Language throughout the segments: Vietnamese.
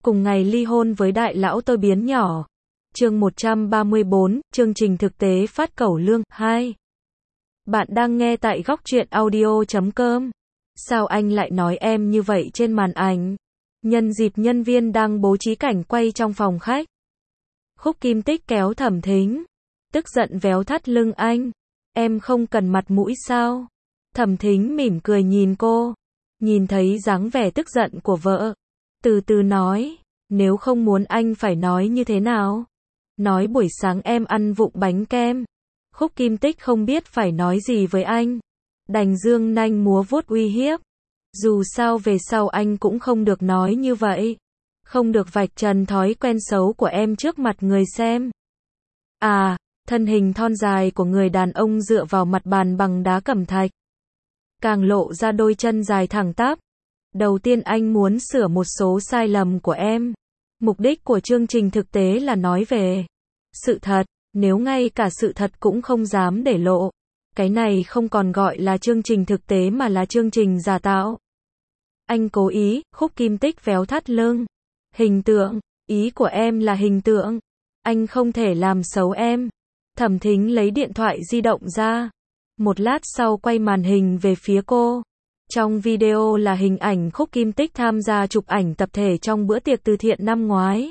cùng ngày ly hôn với đại lão tôi biến nhỏ. Chương 134, chương trình thực tế phát cẩu lương 2. Bạn đang nghe tại góc truyện audio.com. Sao anh lại nói em như vậy trên màn ảnh? Nhân dịp nhân viên đang bố trí cảnh quay trong phòng khách, Khúc Kim Tích kéo Thẩm Thính, tức giận véo thắt lưng anh. Em không cần mặt mũi sao? Thẩm Thính mỉm cười nhìn cô, nhìn thấy dáng vẻ tức giận của vợ, từ từ nói, nếu không muốn anh phải nói như thế nào? Nói buổi sáng em ăn vụng bánh kem. Khúc Kim Tích không biết phải nói gì với anh, đành giương nanh múa vuốt uy hiếp. Dù sao về sau anh cũng không được nói như vậy, không được vạch trần thói quen xấu của em trước mặt người xem. À, thân hình thon dài của người đàn ông dựa vào mặt bàn bằng đá cẩm thạch, càng lộ ra đôi chân dài thẳng tắp. Đầu tiên anh muốn sửa một số sai lầm của em. Mục đích của chương trình thực tế là nói về sự thật, nếu ngay cả sự thật cũng không dám để lộ, cái này không còn gọi là chương trình thực tế mà là chương trình giả tạo. Anh cố ý. Khúc Kim Tích véo thắt lưng. Hình tượng, ý của em là hình tượng. Anh không thể làm xấu em. Thẩm Thính lấy điện thoại di động ra, một lát sau quay màn hình về phía cô. Trong video là hình ảnh Khúc Kim Tích tham gia chụp ảnh tập thể trong bữa tiệc từ thiện năm ngoái.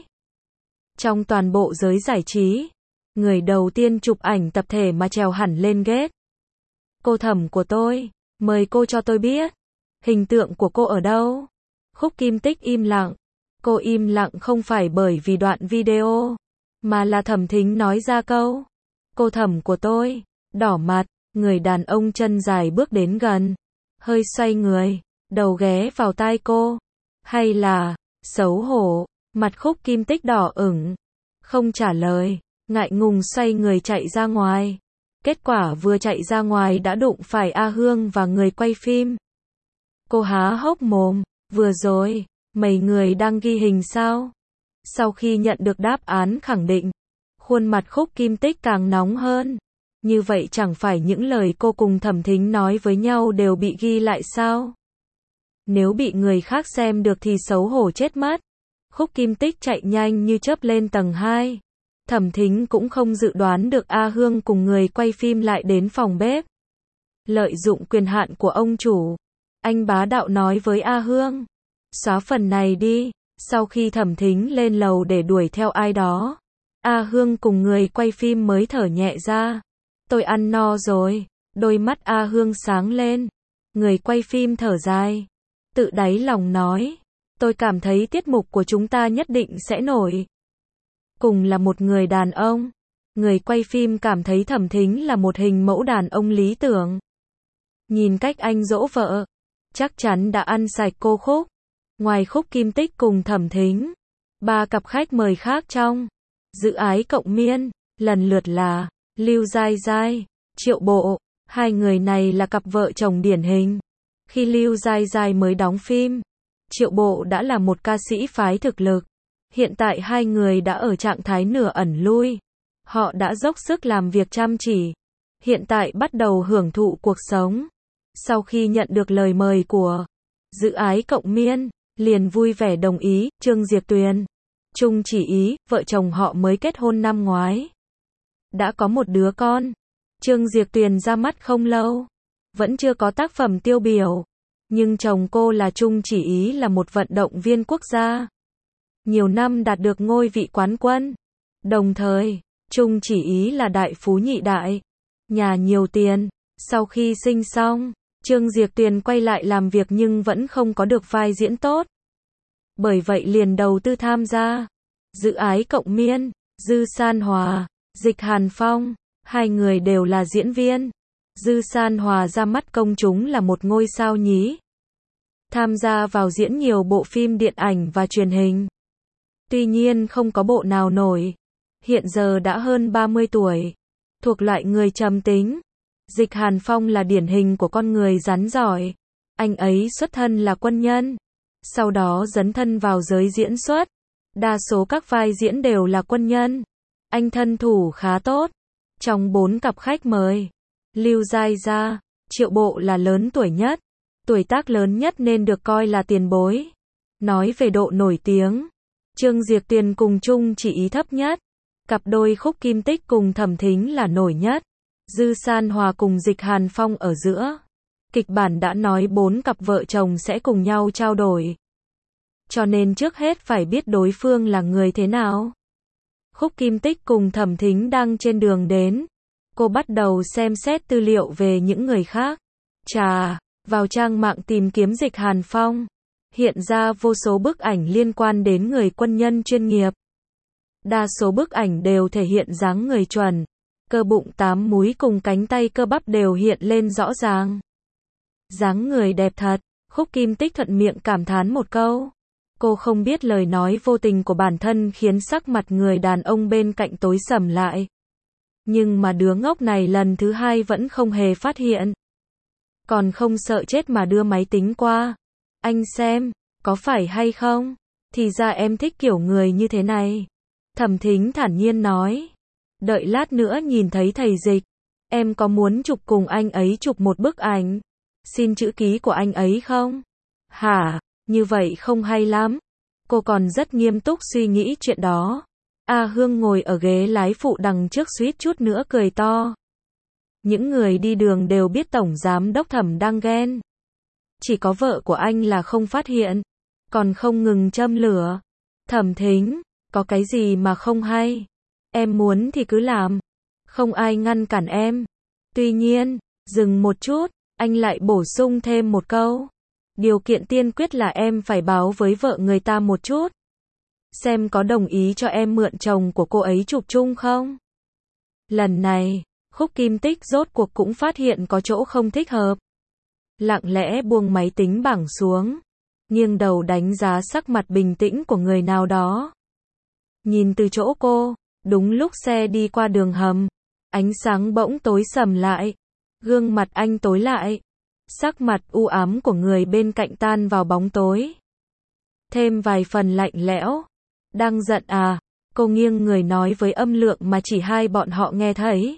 Trong toàn bộ giới giải trí, người đầu tiên chụp ảnh tập thể mà trèo hẳn lên ghế. Cô Thẩm của tôi, mời cô cho tôi biết, hình tượng của cô ở đâu? Khúc Kim Tích im lặng. Cô im lặng không phải bởi vì đoạn video, mà là Thẩm Thính nói ra câu, cô Thẩm của tôi, đỏ mặt. Người đàn ông chân dài bước đến gần, hơi xoay người, đầu ghé vào tai cô. Hay là, xấu hổ, mặt Khúc Kim Tích đỏ ửng, không trả lời, ngại ngùng xoay người chạy ra ngoài. Kết quả vừa chạy ra ngoài đã đụng phải A Hương và người quay phim. Cô há hốc mồm, vừa rồi, mấy người đang ghi hình sao? Sau khi nhận được đáp án khẳng định, khuôn mặt Khúc Kim Tích càng nóng hơn. Như vậy chẳng phải những lời cô cùng Thẩm Thính nói với nhau đều bị ghi lại sao? Nếu bị người khác xem được thì xấu hổ chết mất. Khúc Kim Tích chạy nhanh như chớp lên tầng 2. Thẩm Thính cũng không dự đoán được A Hương cùng người quay phim lại đến phòng bếp. Lợi dụng quyền hạn của ông chủ, anh bá đạo nói với A Hương, xóa phần này đi. Sau khi Thẩm Thính lên lầu để đuổi theo ai đó, A Hương cùng người quay phim mới thở nhẹ ra. Tôi ăn no rồi. Đôi mắt A Hương sáng lên. Người quay phim thở dài, tự đáy lòng nói, tôi cảm thấy tiết mục của chúng ta nhất định sẽ nổi. Cùng là một người đàn ông, người quay phim cảm thấy Thẩm Thính là một hình mẫu đàn ông lý tưởng. Nhìn cách anh dỗ vợ, chắc chắn đã ăn sạch cô Khúc. Ngoài Khúc Kim Tích cùng Thẩm Thính, 3 cặp khách mời khác trong Dự Ái Cộng Miên, lần lượt là Lưu Giai Giai, Triệu Bộ. Hai người này là cặp vợ chồng điển hình. Khi Lưu Giai Giai mới đóng phim, Triệu Bộ đã là một ca sĩ phái thực lực. Hiện tại hai người đã ở trạng thái nửa ẩn lui. Họ đã dốc sức làm việc chăm chỉ. Hiện tại bắt đầu hưởng thụ cuộc sống. Sau khi nhận được lời mời của Dự Ái Cộng Miên, liền vui vẻ đồng ý. Trương Diệp Tuyền, Trung Chỉ Ý, vợ chồng họ mới kết hôn năm ngoái, đã có một đứa con. Trương Diệp Tuyền ra mắt không lâu, vẫn chưa có tác phẩm tiêu biểu, nhưng chồng cô là Trung Chỉ Ý là một vận động viên quốc gia, nhiều năm đạt được ngôi vị quán quân. Đồng thời, Trung Chỉ Ý là đại phú nhị đại, nhà nhiều tiền. Sau khi sinh xong, Trương Diệp Tuyền quay lại làm việc nhưng vẫn không có được vai diễn tốt. Bởi vậy liền đầu tư tham gia Dự Ái Cộng Miên. Dư San Hòa, Dịch Hàn Phong, hai người đều là diễn viên. Dư San Hòa ra mắt công chúng là một ngôi sao nhí, tham gia vào diễn nhiều bộ phim điện ảnh và truyền hình. Tuy nhiên không có bộ nào nổi. Hiện giờ đã hơn 30 tuổi, thuộc loại người trầm tính. Dịch Hàn Phong là điển hình của con người rắn giỏi. Anh ấy xuất thân là quân nhân, sau đó dấn thân vào giới diễn xuất. Đa số các vai diễn đều là quân nhân. Anh thân thủ khá tốt. Trong 4 cặp khách mời, Lưu Giai Gia, Triệu Bộ là lớn tuổi nhất, tuổi tác lớn nhất nên được coi là tiền bối. Nói về độ nổi tiếng, Trương Diệp Tuyền cùng Chung Chỉ Ý thấp nhất. Cặp đôi Khúc Kim Tích cùng Thẩm Thính là nổi nhất. Dư San Hòa cùng Dịch Hàn Phong ở giữa. Kịch bản đã nói 4 cặp vợ chồng sẽ cùng nhau trao đổi. Cho nên trước hết phải biết đối phương là người thế nào. Khúc Kim Tích cùng Thẩm Thính đang trên đường đến. Cô bắt đầu xem xét tư liệu về những người khác. Chà, vào trang mạng tìm kiếm Dịch Hàn Phong. Hiện ra vô số bức ảnh liên quan đến người quân nhân chuyên nghiệp. Đa số bức ảnh đều thể hiện dáng người chuẩn. Cơ bụng 8 múi cùng cánh tay cơ bắp đều hiện lên rõ ràng. Dáng người đẹp thật, Khúc Kim Tích thuận miệng cảm thán một câu. Cô không biết lời nói vô tình của bản thân khiến sắc mặt người đàn ông bên cạnh tối sầm lại. Nhưng mà đứa ngốc này lần thứ 2 vẫn không hề phát hiện. Còn không sợ chết mà đưa máy tính qua. Anh xem, có phải hay không? Thì ra em thích kiểu người như thế này. Thẩm Thính thản nhiên nói. Đợi lát nữa nhìn thấy thầy Dịch. Em có muốn chụp cùng anh ấy chụp một bức ảnh? Xin chữ ký của anh ấy không? Hả, như vậy không hay lắm. Cô còn rất nghiêm túc suy nghĩ chuyện đó. A Hương ngồi ở ghế lái phụ đằng trước suýt chút nữa cười to. Những người đi đường đều biết Tổng Giám Đốc Thẩm đang ghen. Chỉ có vợ của anh là không phát hiện. Còn không ngừng châm lửa. Thẩm Thính, có cái gì mà không hay? Em muốn thì cứ làm. Không ai ngăn cản em. Tuy nhiên, dừng một chút, anh lại bổ sung thêm một câu. Điều kiện tiên quyết là em phải báo với vợ người ta một chút. Xem có đồng ý cho em mượn chồng của cô ấy chụp chung không? Lần này, Khúc Kim Tích rốt cuộc cũng phát hiện có chỗ không thích hợp. Lặng lẽ buông máy tính bảng xuống. Nghiêng đầu đánh giá sắc mặt bình tĩnh của người nào đó. Nhìn từ chỗ cô, đúng lúc xe đi qua đường hầm. Ánh sáng bỗng tối sầm lại. Gương mặt anh tối lại. Sắc mặt u ám của người bên cạnh tan vào bóng tối. Thêm vài phần lạnh lẽo. Đang giận à? Cô nghiêng người nói với âm lượng mà chỉ hai bọn họ nghe thấy.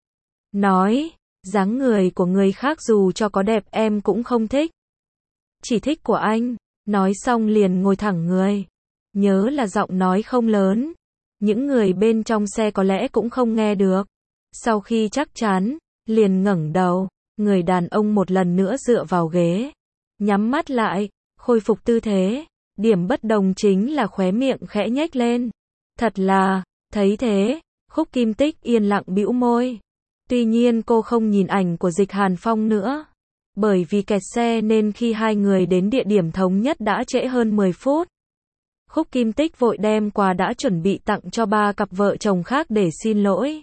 Nói, dáng người của người khác dù cho có đẹp em cũng không thích. Chỉ thích của anh. Nói xong liền ngồi thẳng người. Nhớ là giọng nói không lớn. Những người bên trong xe có lẽ cũng không nghe được. Sau khi chắc chắn, liền ngẩng đầu. Người đàn ông một lần nữa dựa vào ghế. Nhắm mắt lại, khôi phục tư thế. Điểm bất đồng chính là khóe miệng khẽ nhếch lên. Thật là, thấy thế, Khúc Kim Tích yên lặng bĩu môi. Tuy nhiên cô không nhìn ảnh của Dịch Hàn Phong nữa. Bởi vì kẹt xe nên khi hai người đến địa điểm thống nhất đã trễ hơn 10 phút. Khúc Kim Tích vội đem quà đã chuẩn bị tặng cho 3 cặp vợ chồng khác để xin lỗi.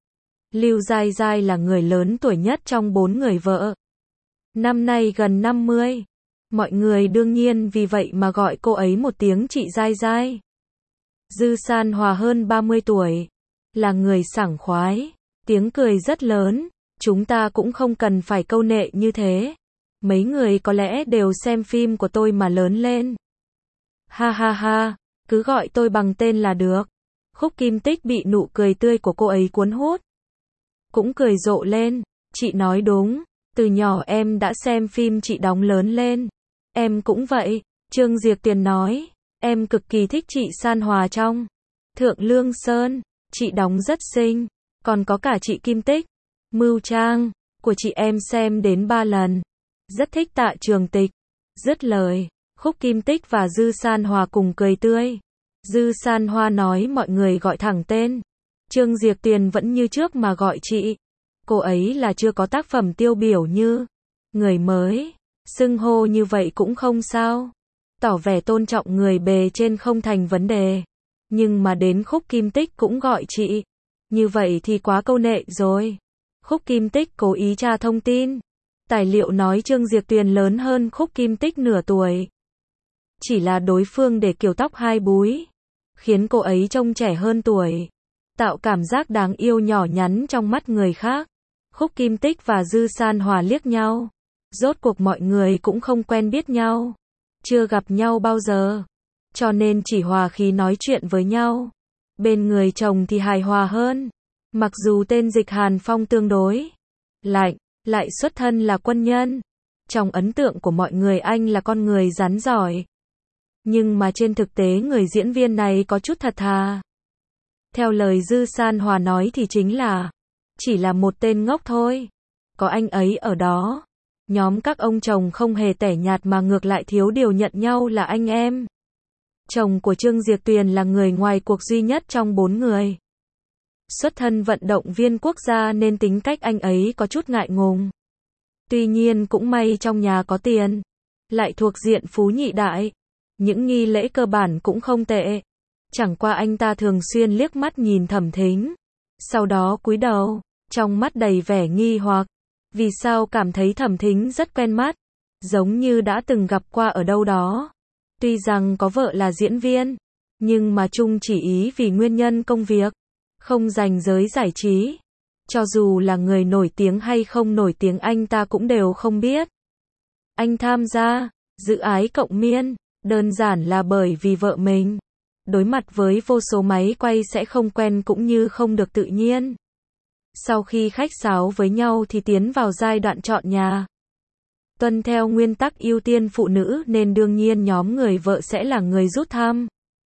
Lưu Giai Giai là người lớn tuổi nhất trong 4 người vợ. Năm nay gần 50. Mọi người đương nhiên vì vậy mà gọi cô ấy một tiếng chị Giai Giai. Dư San Hòa hơn 30 tuổi. Là người sảng khoái. Tiếng cười rất lớn. Chúng ta cũng không cần phải câu nệ như thế. Mấy người có lẽ đều xem phim của tôi mà lớn lên. Ha ha ha, cứ gọi tôi bằng tên là được. Khúc Kim Tích bị nụ cười tươi của cô ấy cuốn hút. Cũng cười rộ lên. Chị nói đúng. Từ nhỏ em đã xem phim chị đóng lớn lên. Em cũng vậy. Trương Diệp Tuyền nói. Em cực kỳ thích chị San Hòa trong Thượng Lương Sơn. Chị đóng rất xinh. Còn có cả chị Kim Tích. Mưu Trang của chị em xem đến 3 lần. Rất thích Tạ Trường Tịch. Dứt lời, Khúc Kim Tích và Dư San Hòa cùng cười tươi. Dư San Hoa nói mọi người gọi thẳng tên. Trương Diệp Tuyền vẫn như trước mà gọi chị. Cô ấy là chưa có tác phẩm tiêu biểu như người mới. Xưng hô như vậy cũng không sao. Tỏ vẻ tôn trọng người bề trên không thành vấn đề. Nhưng mà đến Khúc Kim Tích cũng gọi chị. Như vậy thì quá câu nệ rồi. Khúc Kim Tích cố ý tra thông tin. Tài liệu nói Trương Diệp Tuyền lớn hơn Khúc Kim Tích nửa tuổi. Chỉ là đối phương để kiểu tóc hai búi. Khiến cô ấy trông trẻ hơn tuổi. Tạo cảm giác đáng yêu nhỏ nhắn trong mắt người khác. Khúc Kim Tích và Dư San Hòa liếc nhau. Rốt cuộc mọi người cũng không quen biết nhau. Chưa gặp nhau bao giờ. Cho nên chỉ hòa khí nói chuyện với nhau. Bên người chồng thì hài hòa hơn. Mặc dù tên Dịch Hàn Phong tương đối lạnh, lại xuất thân là quân nhân. Trong ấn tượng của mọi người anh là con người rắn giỏi. Nhưng mà trên thực tế người diễn viên này có chút thật thà. Theo lời Dư San Hòa nói thì chính là, chỉ là một tên ngốc thôi. Có anh ấy ở đó. Nhóm các ông chồng không hề tẻ nhạt mà ngược lại thiếu điều nhận nhau là anh em. Chồng của Trương Diệp Tuyền là người ngoài cuộc duy nhất trong 4 người. Xuất thân vận động viên quốc gia nên tính cách anh ấy có chút ngại ngùng. Tuy nhiên cũng may trong nhà có tiền. Lại thuộc diện phú nhị đại. Những nghi lễ cơ bản cũng không tệ. Chẳng qua anh ta thường xuyên liếc mắt nhìn Thẩm Thính. Sau đó cúi đầu, trong mắt đầy vẻ nghi hoặc. Vì sao cảm thấy Thẩm Thính rất quen mắt. Giống như đã từng gặp qua ở đâu đó. Tuy rằng có vợ là diễn viên. Nhưng mà chung chỉ ý vì nguyên nhân công việc. Không dành giới giải trí. Cho dù là người nổi tiếng hay không nổi tiếng anh ta cũng đều không biết. Anh tham gia Dự Ái Cộng Miên, đơn giản là bởi vì vợ mình. Đối mặt với vô số máy quay sẽ không quen cũng như không được tự nhiên. Sau khi khách sáo với nhau thì tiến vào giai đoạn chọn nhà. Tuân theo nguyên tắc ưu tiên phụ nữ nên đương nhiên nhóm người vợ sẽ là người rút thăm.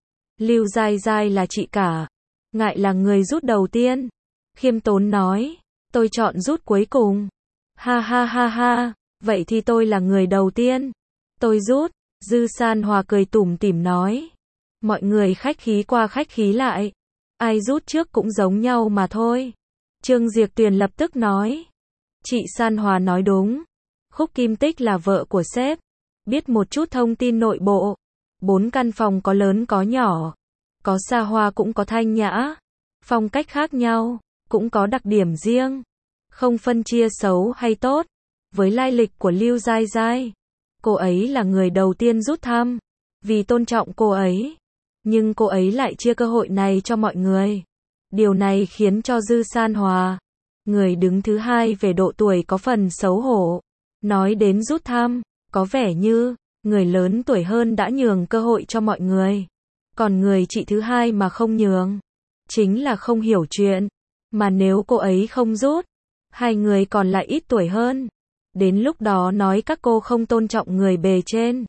Lưu Giai Giai là chị cả. Ngại là người rút đầu tiên. Khiêm tốn nói, tôi chọn rút cuối cùng. Ha ha ha ha, vậy thì tôi là người đầu tiên. Tôi rút. Dư San Hòa cười tủm tỉm nói. Mọi người khách khí qua khách khí lại. Ai rút trước cũng giống nhau mà thôi. Trương Diệp Tuyền lập tức nói. Chị San Hòa nói đúng. Khúc Kim Tích là vợ của sếp. Biết một chút thông tin nội bộ. 4 căn phòng có lớn có nhỏ. Có xa hoa cũng có thanh nhã. Phong cách khác nhau. Cũng có đặc điểm riêng. Không phân chia xấu hay tốt. Với lai lịch của Lưu Giai Giai. Cô ấy là người đầu tiên rút thăm. Vì tôn trọng cô ấy. Nhưng cô ấy lại chia cơ hội này cho mọi người. Điều này khiến cho Dư San Hòa, người đứng thứ hai về độ tuổi có phần xấu hổ. Nói đến rút thăm, có vẻ như, người lớn tuổi hơn đã nhường cơ hội cho mọi người. Còn người chị thứ hai mà không nhường, chính là không hiểu chuyện. Mà nếu cô ấy không rút, hai người còn lại ít tuổi hơn. Đến lúc đó nói các cô không tôn trọng người bề trên.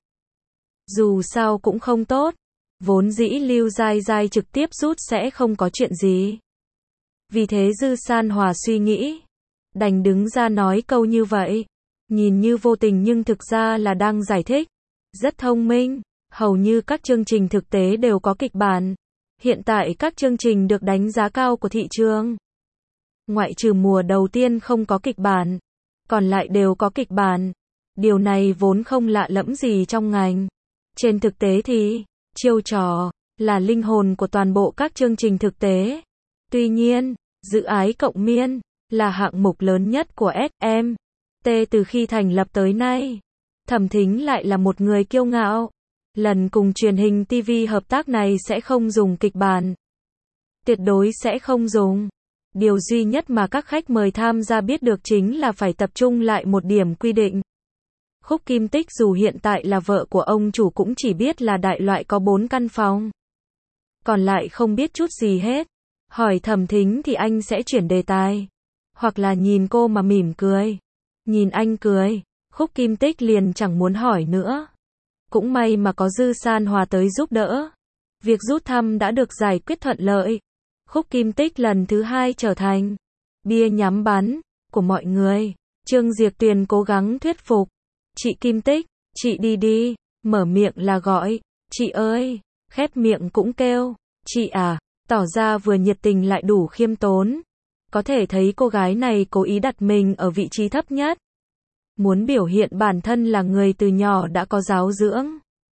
Dù sao cũng không tốt. Vốn dĩ Lưu Giai Giai trực tiếp rút sẽ không có chuyện gì. Vì thế Dư San Hòa suy nghĩ. Đành đứng ra nói câu như vậy. Nhìn như vô tình nhưng thực ra là đang giải thích. Rất thông minh. Hầu như các chương trình thực tế đều có kịch bản. Hiện tại các chương trình được đánh giá cao của thị trường. Ngoại trừ mùa đầu tiên không có kịch bản. Còn lại đều có kịch bản. Điều này vốn không lạ lẫm gì trong ngành. Trên thực tế thì, chiêu trò, là linh hồn của toàn bộ các chương trình thực tế. Tuy nhiên, Dự Ái Cộng Miên, là hạng mục lớn nhất của SM. Từ khi thành lập tới nay. Thẩm Thính lại là một người kiêu ngạo. Lần cùng truyền hình TV hợp tác này sẽ không dùng kịch bản. Tuyệt đối sẽ không dùng. Điều duy nhất mà các khách mời tham gia biết được chính là phải tập trung lại một điểm quy định. Khúc Kim Tích dù hiện tại là vợ của ông chủ cũng chỉ biết là đại loại có 4 căn phòng. Còn lại không biết chút gì hết. Hỏi Thẩm Thính thì anh sẽ chuyển đề tài. Hoặc là nhìn cô mà mỉm cười. Nhìn anh cười, Khúc Kim Tích liền chẳng muốn hỏi nữa. Cũng may mà có Dư San Hòa tới giúp đỡ. Việc rút thăm đã được giải quyết thuận lợi. Khúc Kim Tích lần thứ 2 trở thành bia nhắm bắn của mọi người. Trương Diệp Tuyền cố gắng thuyết phục. Chị Kim Tích, chị đi đi. Mở miệng là gọi. Chị ơi. Khép miệng cũng kêu. Chị à. Tỏ ra vừa nhiệt tình lại đủ khiêm tốn. Có thể thấy cô gái này cố ý đặt mình ở vị trí thấp nhất. Muốn biểu hiện bản thân là người từ nhỏ đã có giáo dưỡng.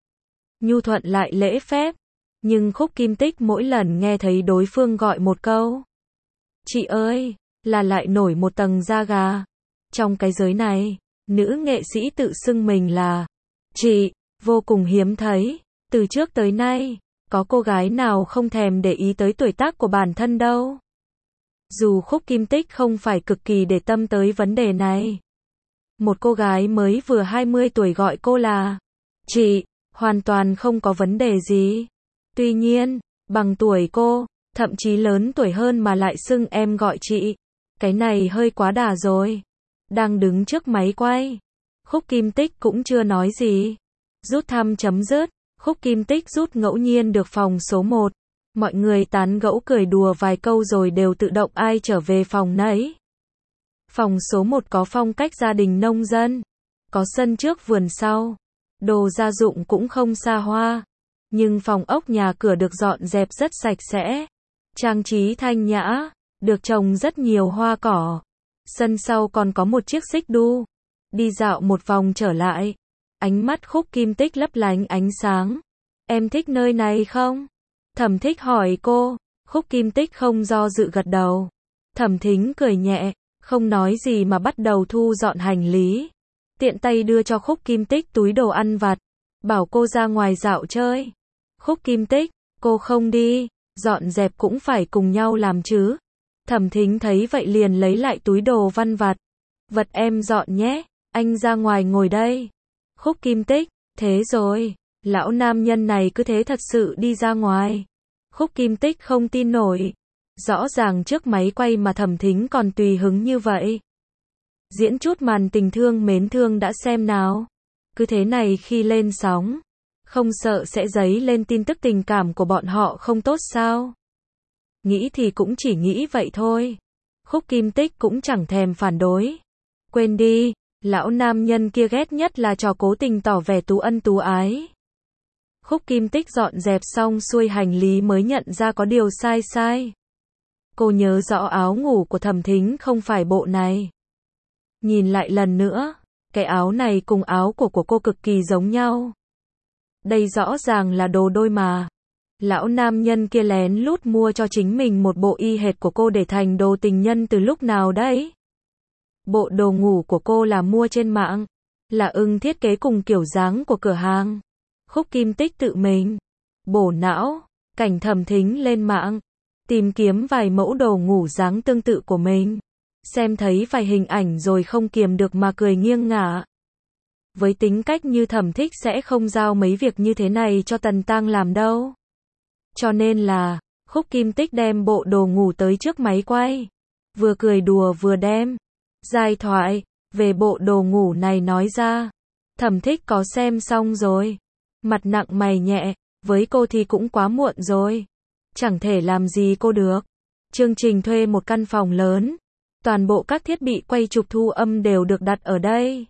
Nhu thuận lại lễ phép. Nhưng Khúc Kim Tích mỗi lần nghe thấy đối phương gọi một câu. Chị ơi, là lại nổi một tầng da gà. Trong cái giới này, nữ nghệ sĩ tự xưng mình là chị, vô cùng hiếm thấy. Từ trước tới nay, có cô gái nào không thèm để ý tới tuổi tác của bản thân đâu. Dù Khúc Kim Tích không phải cực kỳ để tâm tới vấn đề này. Một cô gái mới vừa 20 tuổi gọi cô là chị, hoàn toàn không có vấn đề gì. Tuy nhiên, bằng tuổi cô, thậm chí lớn tuổi hơn mà lại xưng em gọi chị. Cái này hơi quá đà rồi. Đang đứng trước máy quay. Khúc Kim Tích cũng chưa nói gì. Rút thăm chấm dứt. Khúc Kim Tích rút ngẫu nhiên được phòng số 1. Mọi người tán gẫu cười đùa vài câu rồi đều tự động ai trở về phòng nấy. Phòng số 1 có phong cách gia đình nông dân. Có sân trước vườn sau. Đồ gia dụng cũng không xa hoa. Nhưng phòng ốc nhà cửa được dọn dẹp rất sạch sẽ. Trang trí thanh nhã. Được trồng rất nhiều hoa cỏ. Sân sau còn có một chiếc xích đu. Đi dạo một vòng trở lại. Ánh mắt Khúc Kim Tích lấp lánh ánh sáng. Em thích nơi này không? Thẩm Thích hỏi cô. Khúc Kim Tích không do dự gật đầu. Thẩm Thính cười nhẹ, không nói gì mà bắt đầu thu dọn hành lý. Tiện tay đưa cho Khúc Kim Tích túi đồ ăn vặt. Bảo cô ra ngoài dạo chơi. Khúc Kim Tích, cô không đi, dọn dẹp cũng phải cùng nhau làm chứ. Thẩm Thính thấy vậy liền lấy lại túi đồ văn vặt. Vật em dọn nhé, anh ra ngoài ngồi đây. Khúc Kim Tích, thế rồi, lão nam nhân này cứ thế thật sự đi ra ngoài. Khúc Kim Tích không tin nổi. Rõ ràng trước máy quay mà Thẩm Thính còn tùy hứng như vậy. Diễn chút màn tình thương mến thương đã xem nào. Cứ thế này khi lên sóng, không sợ sẽ dấy lên tin tức tình cảm của bọn họ không tốt sao? Nghĩ thì cũng chỉ nghĩ vậy thôi. Khúc Kim Tích cũng chẳng thèm phản đối. Quên đi, lão nam nhân kia ghét nhất là trò cố tình tỏ vẻ tú ân tú ái. Khúc Kim Tích dọn dẹp xong xuôi hành lý mới nhận ra có điều sai sai. Cô nhớ rõ áo ngủ của Thẩm Thính không phải bộ này. Nhìn lại lần nữa, cái áo này cùng áo của cô cực kỳ giống nhau. Đây rõ ràng là đồ đôi mà. Lão nam nhân kia lén lút mua cho chính mình một bộ y hệt của cô để thành đồ tình nhân từ lúc nào đấy? Bộ đồ ngủ của cô là mua trên mạng, là ưng thiết kế cùng kiểu dáng của cửa hàng. Khúc Kim Tích tự mình bổ não, cảnh Thẩm Thính lên mạng, tìm kiếm vài mẫu đồ ngủ dáng tương tự của mình. Xem thấy vài hình ảnh rồi không kiềm được mà cười nghiêng ngả. Với tính cách như Thẩm Thích sẽ không giao mấy việc như thế này cho Tần Tang làm đâu. Cho nên là, Khúc Kim Tích đem bộ đồ ngủ tới trước máy quay. Vừa cười đùa vừa đem giai thoại về bộ đồ ngủ này nói ra. Thẩm Thích có xem xong rồi. Mặt nặng mày nhẹ, với cô thì cũng quá muộn rồi. Chẳng thể làm gì cô được. Chương trình thuê một căn phòng lớn. Toàn bộ các thiết bị quay chụp thu âm đều được đặt ở đây.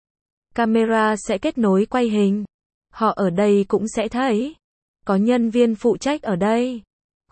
Camera sẽ kết nối quay hình. Họ ở đây cũng sẽ thấy. Có nhân viên phụ trách ở đây.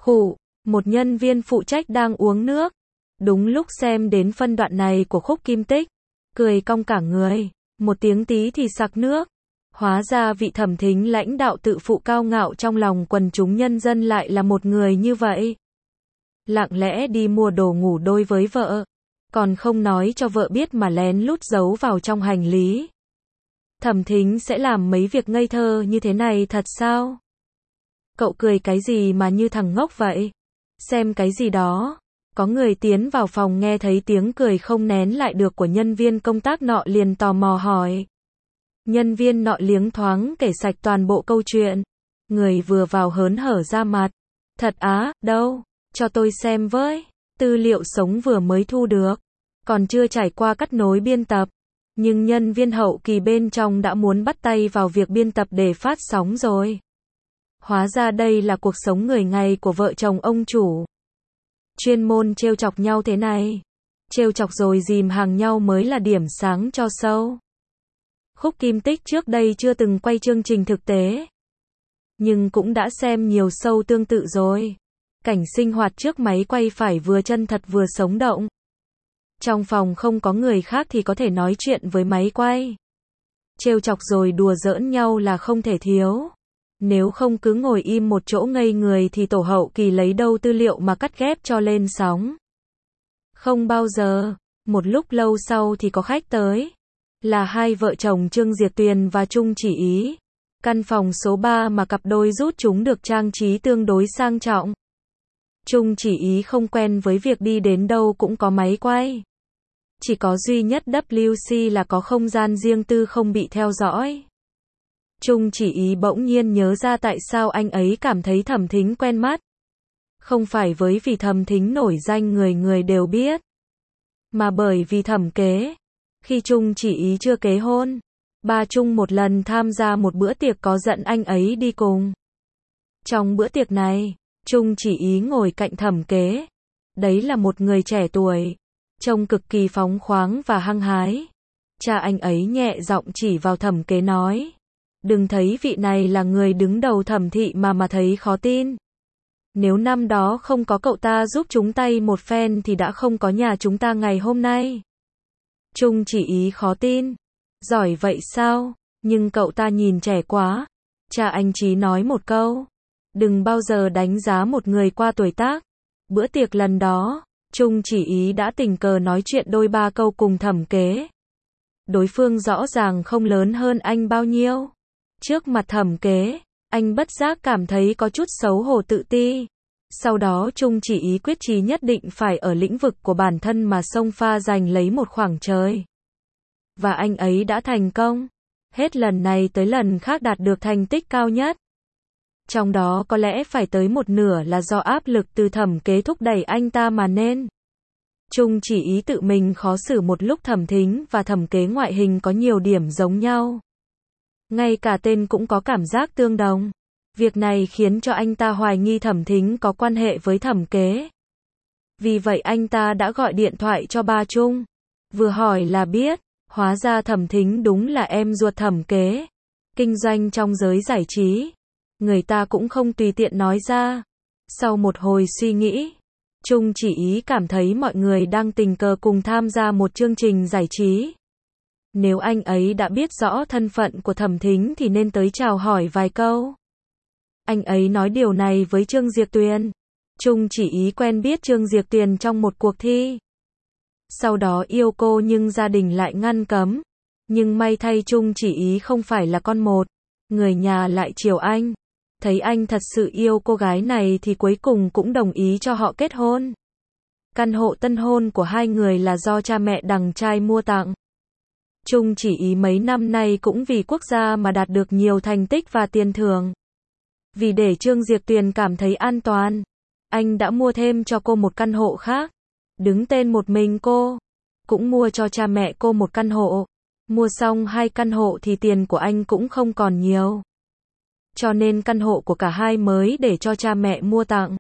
Một nhân viên phụ trách đang uống nước. Đúng lúc xem đến phân đoạn này của Khúc Kim Tích. Cười cong cả người. Một tiếng tí thì sặc nước. Hóa ra vị Thẩm Thính lãnh đạo tự phụ cao ngạo trong lòng quần chúng nhân dân lại là một người như vậy. Lặng lẽ đi mua đồ ngủ đôi với vợ. Còn không nói cho vợ biết mà lén lút giấu vào trong hành lý. Thẩm Thính sẽ làm mấy việc ngây thơ như thế này thật sao? Cậu cười cái gì mà như thằng ngốc vậy? Xem cái gì đó? Có người tiến vào phòng nghe thấy tiếng cười không nén lại được của nhân viên công tác nọ liền tò mò hỏi. Nhân viên nọ liếng thoáng kể sạch toàn bộ câu chuyện. Người vừa vào hớn hở ra mặt. Thật á, đâu? Cho tôi xem với. Tư liệu sống vừa mới thu được. Còn chưa trải qua cắt nối biên tập. Nhưng nhân viên hậu kỳ bên trong đã muốn bắt tay vào việc biên tập để phát sóng rồi. Hóa ra đây là cuộc sống người ngày của vợ chồng ông chủ. Chuyên môn trêu chọc nhau thế này. Trêu chọc rồi dìm hàng nhau mới là điểm sáng cho show. Khúc Kim Tích trước đây chưa từng quay chương trình thực tế. Nhưng cũng đã xem nhiều show tương tự rồi. Cảnh sinh hoạt trước máy quay phải vừa chân thật vừa sống động. Trong phòng không có người khác thì có thể nói chuyện với máy quay. Trêu chọc rồi đùa giỡn nhau là không thể thiếu. Nếu không cứ ngồi im một chỗ ngây người thì tổ hậu kỳ lấy đâu tư liệu mà cắt ghép cho lên sóng. Không bao giờ. Một lúc lâu sau thì có khách tới. Là hai vợ chồng Trương Diệp Tuyền và Trung Chỉ Ý. Căn phòng số 3 mà cặp đôi rút chúng được trang trí tương đối sang trọng. Trung Chỉ Ý không quen với việc đi đến đâu cũng có máy quay. Chỉ có duy nhất WC là có không gian riêng tư không bị theo dõi. Trung Chỉ Ý bỗng nhiên nhớ ra tại sao anh ấy cảm thấy Thẩm Thính quen mắt. Không phải với vì Thẩm Thính nổi danh người người đều biết. Mà bởi vì Thẩm Kế. Khi Trung Chỉ Ý chưa kết hôn. Ba Trung một lần tham gia một bữa tiệc có dẫn anh ấy đi cùng. Trong bữa tiệc này, Trung chỉ ý ngồi cạnh Thẩm Kế. Đấy là một người trẻ tuổi, trông cực kỳ phóng khoáng và hăng hái. Cha anh ấy nhẹ giọng chỉ vào Thẩm Kế nói, đừng thấy vị này là người đứng đầu Thẩm thị mà thấy khó tin. Nếu năm đó không có cậu ta giúp chúng tay một phen thì đã không có nhà chúng ta ngày hôm nay. Trung chỉ ý khó tin. Giỏi vậy sao? Nhưng cậu ta nhìn trẻ quá. Cha anh Chí nói một câu, đừng bao giờ đánh giá một người qua tuổi tác. Bữa tiệc lần đó, Trung chỉ ý đã tình cờ nói chuyện đôi ba câu cùng Thẩm Kế. Đối phương rõ ràng không lớn hơn anh bao nhiêu. Trước mặt Thẩm Kế, anh bất giác cảm thấy có chút xấu hổ tự ti. Sau đó Trung chỉ ý quyết chí nhất định phải ở lĩnh vực của bản thân mà xông pha giành lấy một khoảng trời. Và anh ấy đã thành công. Hết lần này tới lần khác đạt được thành tích cao nhất. Trong đó có lẽ phải tới một nửa là do áp lực từ Thẩm Kế thúc đẩy anh ta mà nên. Trung chỉ ý tự mình khó xử một lúc. Thẩm Thính và Thẩm Kế ngoại hình có nhiều điểm giống nhau. Ngay cả tên cũng có cảm giác tương đồng. Việc này khiến cho anh ta hoài nghi Thẩm Thính có quan hệ với Thẩm Kế. Vì vậy anh ta đã gọi điện thoại cho ba Trung. Vừa hỏi là biết, hóa ra Thẩm Thính đúng là em ruột Thẩm Kế. Kinh doanh trong giới giải trí. Người ta cũng không tùy tiện nói ra. Sau một hồi suy nghĩ, Trung chỉ ý cảm thấy mọi người đang tình cờ cùng tham gia một chương trình giải trí. Nếu anh ấy đã biết rõ thân phận của Thẩm Thính thì nên tới chào hỏi vài câu. Anh ấy nói điều này với Trương Diệp Tuyền. Trung chỉ ý quen biết Trương Diệp Tuyền trong một cuộc thi. Sau đó yêu cô nhưng gia đình lại ngăn cấm. Nhưng may thay Trung chỉ ý không phải là con một. Người nhà lại chiều anh. Thấy anh thật sự yêu cô gái này thì cuối cùng cũng đồng ý cho họ kết hôn. Căn hộ tân hôn của hai người là do cha mẹ đằng trai mua tặng. Trung chỉ ý mấy năm nay cũng vì quốc gia mà đạt được nhiều thành tích và tiền thưởng. Vì để Trương Diệp Tuyền cảm thấy an toàn, anh đã mua thêm cho cô một căn hộ khác, đứng tên một mình cô. Cũng mua cho cha mẹ cô một căn hộ. Mua xong hai căn hộ thì tiền của anh cũng không còn nhiều. Cho nên căn hộ của cả hai mới để cho cha mẹ mua tặng.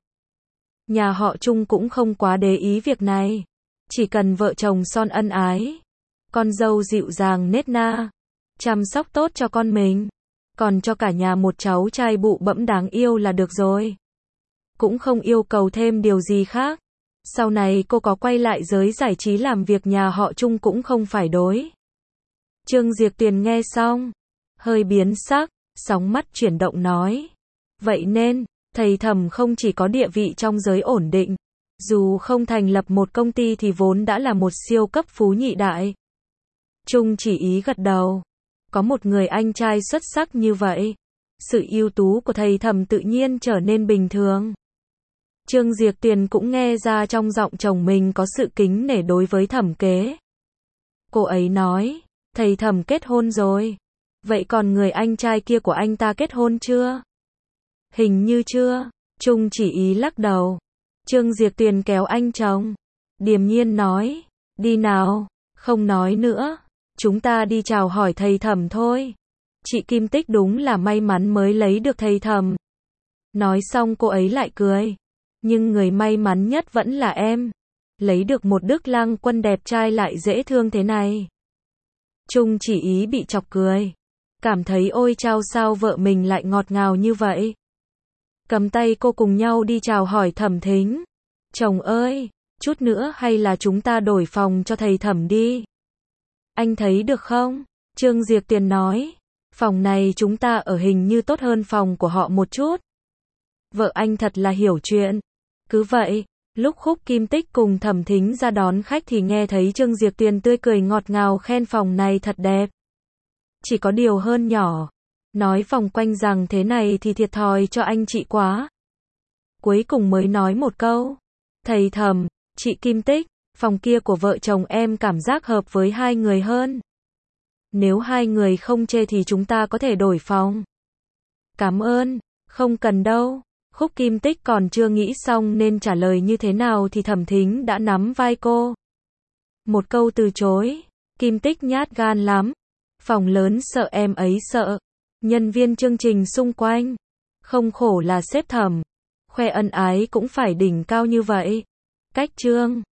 Nhà họ Trung cũng không quá để ý việc này. Chỉ cần vợ chồng son ân ái. Con dâu dịu dàng nết na. Chăm sóc tốt cho con mình. Còn cho cả nhà một cháu trai bụ bẫm đáng yêu là được rồi. Cũng không yêu cầu thêm điều gì khác. Sau này cô có quay lại giới giải trí làm việc nhà họ Trung cũng không phải đối. Trương Diệp Tuyền nghe xong, hơi biến sắc, sóng mắt chuyển động nói. Vậy nên, thầy Thẩm không chỉ có địa vị trong giới ổn định, dù không thành lập một công ty thì vốn đã là một siêu cấp phú nhị đại. Trung chỉ ý gật đầu. Có một người anh trai xuất sắc như vậy, sự ưu tú của thầy Thẩm tự nhiên trở nên bình thường. Trương Diệp Tuyền cũng nghe ra trong giọng chồng mình có sự kính nể đối với Thẩm Kế. Cô ấy nói, thầy Thẩm kết hôn rồi. Vậy còn người anh trai kia của anh ta kết hôn chưa? Hình như chưa. Trung chỉ ý lắc đầu. Trương Diệp Tuyền kéo anh chồng. Điềm nhiên nói, đi nào, không nói nữa. Chúng ta đi chào hỏi thầy Thẩm thôi. Chị Kim Tích đúng là may mắn mới lấy được thầy Thẩm. Nói xong cô ấy lại cười. Nhưng người may mắn nhất vẫn là em. Lấy được một Đức Lang Quân đẹp trai lại dễ thương thế này. Trung chỉ ý bị chọc cười. Cảm thấy ôi chao sao vợ mình lại ngọt ngào như vậy. Cầm tay cô cùng nhau đi chào hỏi Thẩm Thính. Chồng ơi, chút nữa hay là chúng ta đổi phòng cho thầy Thẩm đi. Anh thấy được không? Trương Diệp Tuyền nói. Phòng này chúng ta ở hình như tốt hơn phòng của họ một chút. Vợ anh thật là hiểu chuyện. Cứ vậy, lúc Khúc Kim Tích cùng Thẩm Thính ra đón khách thì nghe thấy Trương Diệp Tuyền tươi cười ngọt ngào khen phòng này thật đẹp. Chỉ có điều hơn nhỏ. Nói vòng quanh rằng thế này thì thiệt thòi cho anh chị quá. Cuối cùng mới nói một câu. Thầy Thẩm, chị Kim Tích, phòng kia của vợ chồng em cảm giác hợp với hai người hơn. Nếu hai người không chê thì chúng ta có thể đổi phòng. Cảm ơn, không cần đâu. Khúc Kim Tích còn chưa nghĩ xong nên trả lời như thế nào thì Thẩm Thính đã nắm vai cô. Một câu từ chối. Kim Tích nhát gan lắm. Phòng lớn sợ em ấy sợ. Nhân viên chương trình xung quanh. Không khổ là sếp Thẩm. Khoe ân ái cũng phải đỉnh cao như vậy. Cách chương